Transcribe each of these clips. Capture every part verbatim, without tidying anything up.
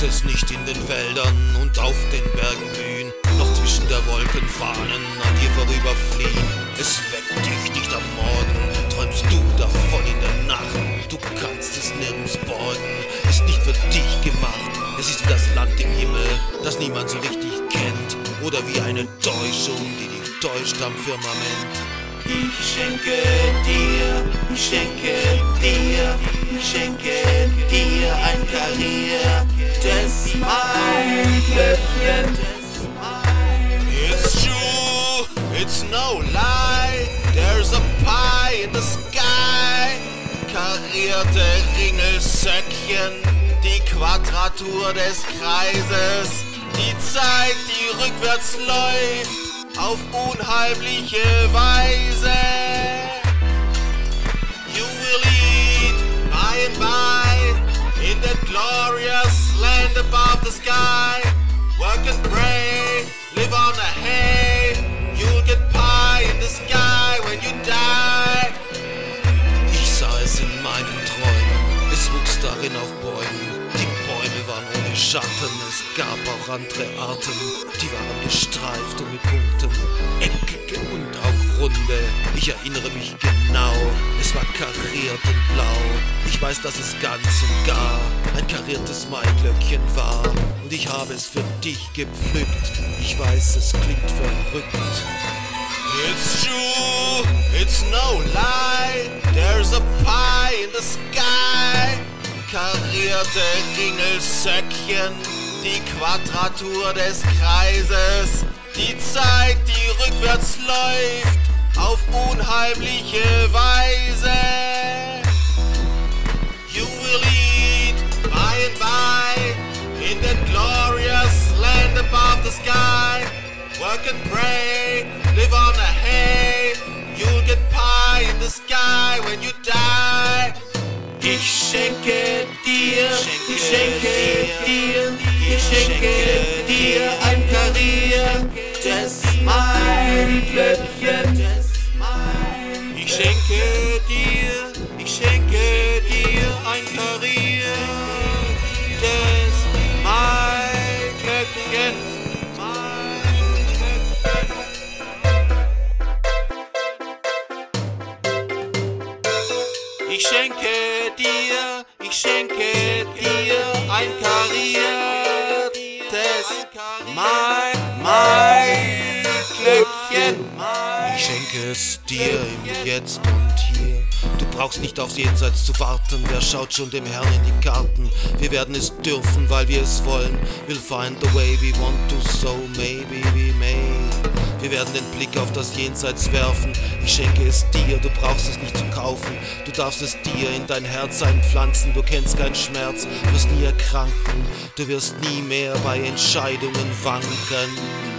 brauchst es nicht in den Wäldern und auf den Bergen blühen, noch zwischen der Wolkenfahnen an dir vorüberfliehen. Es weckt dich nicht am Morgen, träumst du davon in der Nacht. Du kannst es nirgends borgen, ist nicht für dich gemacht. Es ist wie das Land im Himmel, das niemand so richtig kennt, oder wie eine Täuschung, die dich täuscht am Firmament. Ich schenke dir, ich schenke dir, ich schenke dir ein kariertes Maiglöckchen. It's true, it's no lie, there's a pie in the sky. Karierte Ringelsöckchen, die Quadratur des Kreises, die Zeit, die rückwärts läuft, auf unheimliche Weise. You will eat by and by in that glorious land above the sky. Work and pray, live on the hay. You'll get pie in the sky when you die. Ich sah es in meinen Träumen, es wuchs darin auf Bäumen. Die Bäume waren ohne Schatten, es gab auch andere Arten. Die waren gestreift und mit Punkten, eckige und auch runde. Ich erinnere mich genau, es war kariert und blau. Ich weiß, dass es ganz und gar ein kariertes Maiglöckchen war. Und ich habe es für dich gepflückt. Ich weiß, es klingt verrückt. It's true, it's no lie, there's a pie in the sky. Karierte Ringelsöckchen, die Quadratur des Kreises, die Zeit, die rückwärts läuft, auf unheimliche Weise. You will eat by and by in that glorious land above the sky. Work and pray, live on the hay. You'll get pie in the sky when you die. Ich schenke dir, ich schenke dir, ich schenke dir ein kariertes Maiglöckchen. Ich schenke dir, ich schenke dir ein kariertes Maiglöckchen. Ich schenke dir, ich schenke dir ein kariertes Mai, Maiglöckchen. Ich schenke es dir im Jetzt und hier. Du brauchst nicht aufs Jenseits zu warten, wer schaut schon dem Herrn in die Karten? Wir werden es dürfen, weil wir es wollen. We'll find the way we want to, so maybe we may. Wir werden den Blick auf das Jenseits werfen. Ich schenke es dir, du brauchst es nicht zu kaufen. Du darfst es dir in dein Herz einpflanzen. Du kennst keinen Schmerz, wirst nie erkranken. Du wirst nie mehr bei Entscheidungen wanken.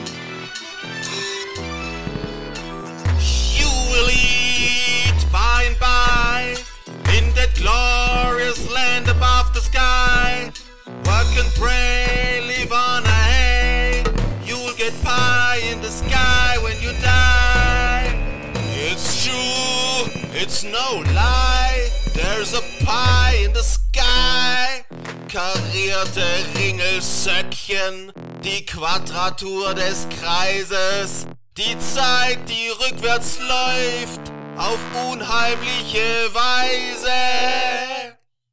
You will eat by and by in that glorious land above the sky. Work and pray, live on a hay. You'll get pie in the sky when you die. It's true, it's no lie, there's a pie in the sky. Karierte Ringelsöckchen, die Quadratur des Kreises, die Zeit, die rückwärts läuft, auf unheimliche Weise.